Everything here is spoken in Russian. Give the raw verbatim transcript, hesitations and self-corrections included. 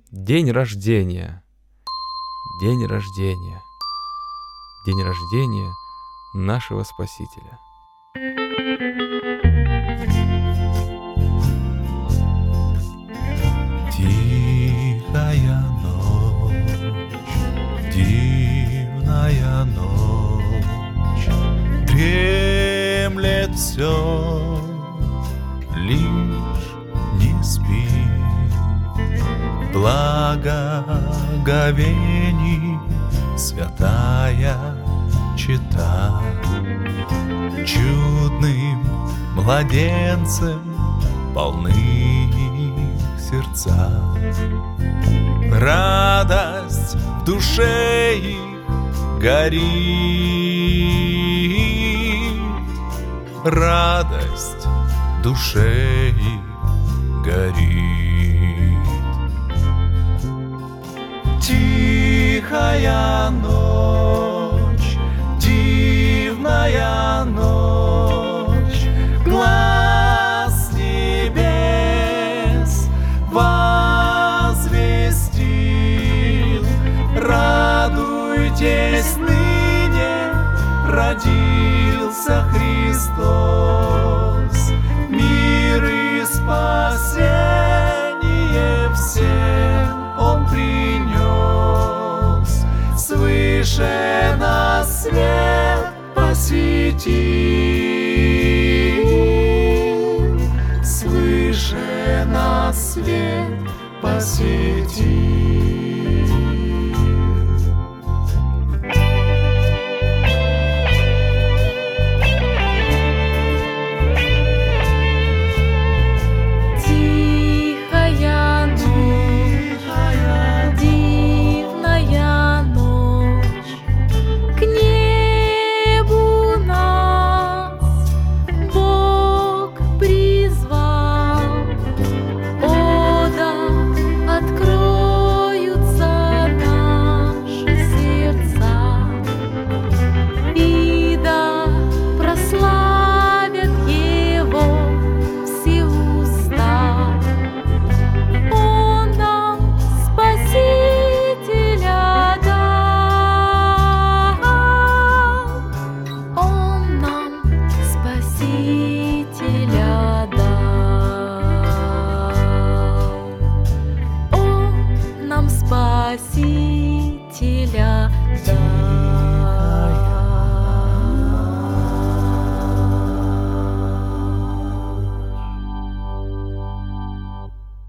День рождения, день рождения, день рождения нашего Спасителя. Тихая ночь, дивная ночь, дремлет все, лишь не спи. Благоговений святая чета, чудным младенцем полны сердца. Радость в душе их горит, радость в душе их горит. Тихая ночь, дивная ночь, глас небес возвестил. Радуйтесь, ныне родился Христос, мир и спасение всем Он принес. Свыше нас свет посетил, свыше нас свет посетил.